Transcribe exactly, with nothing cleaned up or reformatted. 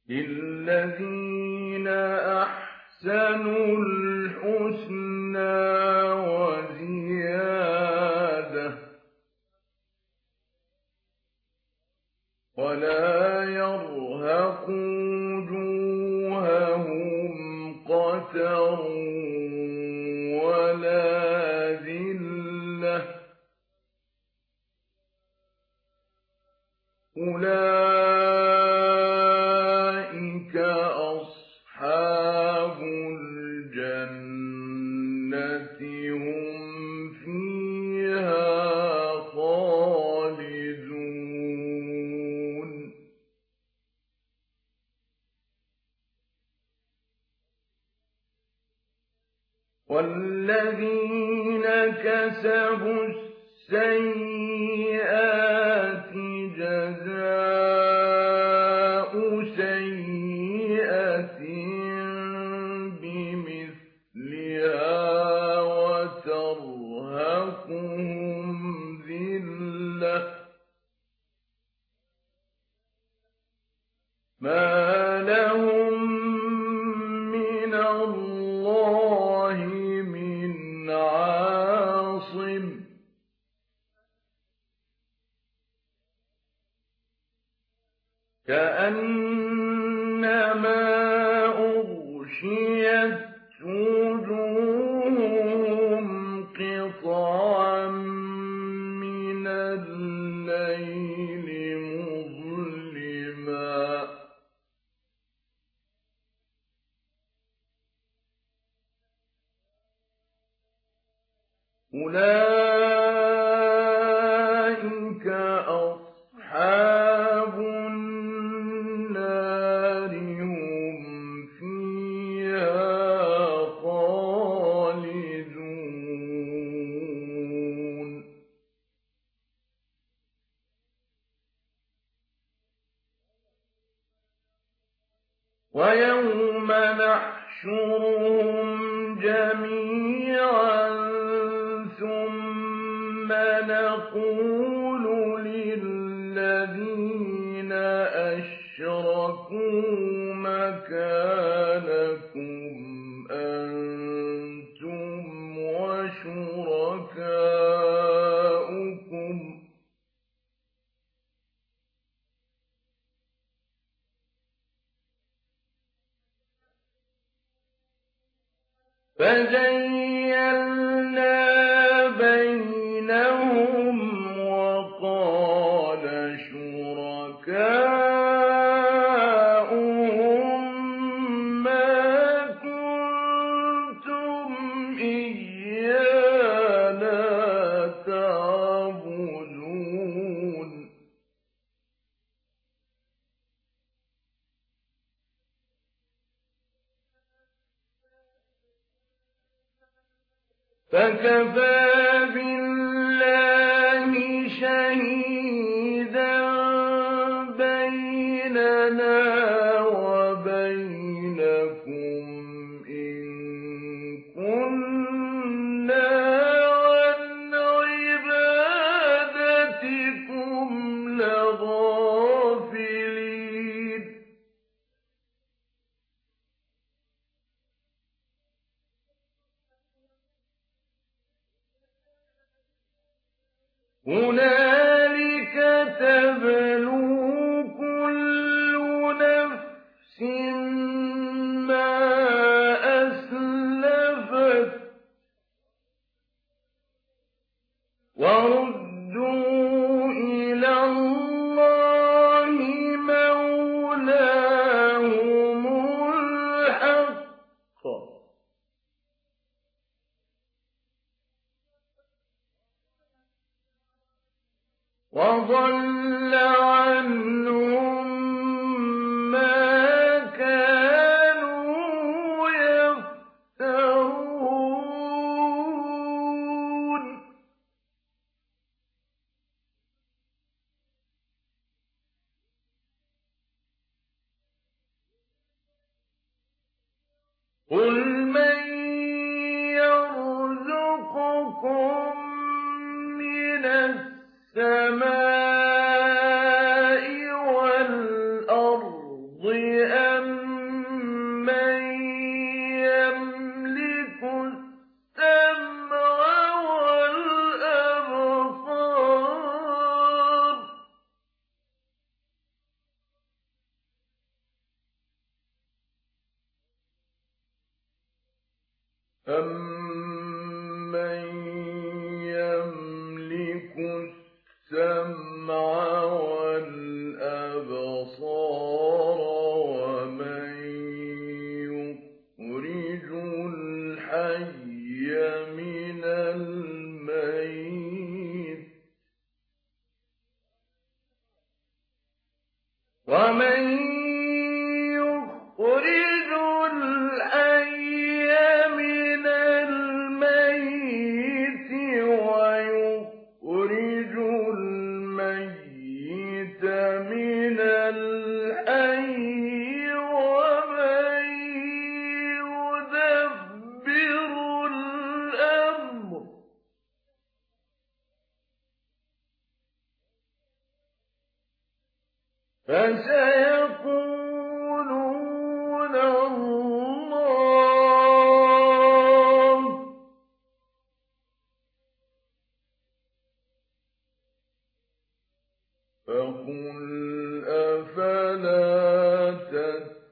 للذين أحسنوا الحسنى وزيادة ولا يرهق وجوههم قتر ولا ذلة أولئك أصحاب الجنة هم فيها خالدون والذين كسبوا السيئات جزاء سيئة بمثلها وترهقهم ذلة ما لهم من الله من عاصم كأنما أغشيت وجوههم قطعا من الليل مظلما أولئك أصحاب النار هم فيها خالدون ويوم نحشرهم جميعا ثم نقول للذين أشركوا مكانكم أنتم وشركاؤكم فزيّلنا بينهم وقال شركاؤهم ما كنتم إيانا تعبدون فكفى بالله شهيدا بيننا وبينكم إن كنا عن عبادتكم لغافلين هنالك تبلو كل نفس ما أسلفت وردوا إلى الله مولاهم الحق وضل عنهم ما كانوا يفترون قل من يرزقكم من السماء أَمَّن يَمْلِكُ السَّمْعَ وَالْأَبْصَارَ وَمَن يُخْرِجُ الْحَيَّ مِنَ الْمَيِّتِ وَمَن يُخْرِجُ الْحَيَّ مِنَ الْمَيِّتِ وَيُخْرِجُ الْمَيِّتَ مِنَ الْحَيِّ وَمَن يُدَبِّرُ الْأَمْرَ ۚ فَسَيَقُولُونَ اللَّهُ ۚ فَقُلْ أَفَلَا تَتَّقُونَ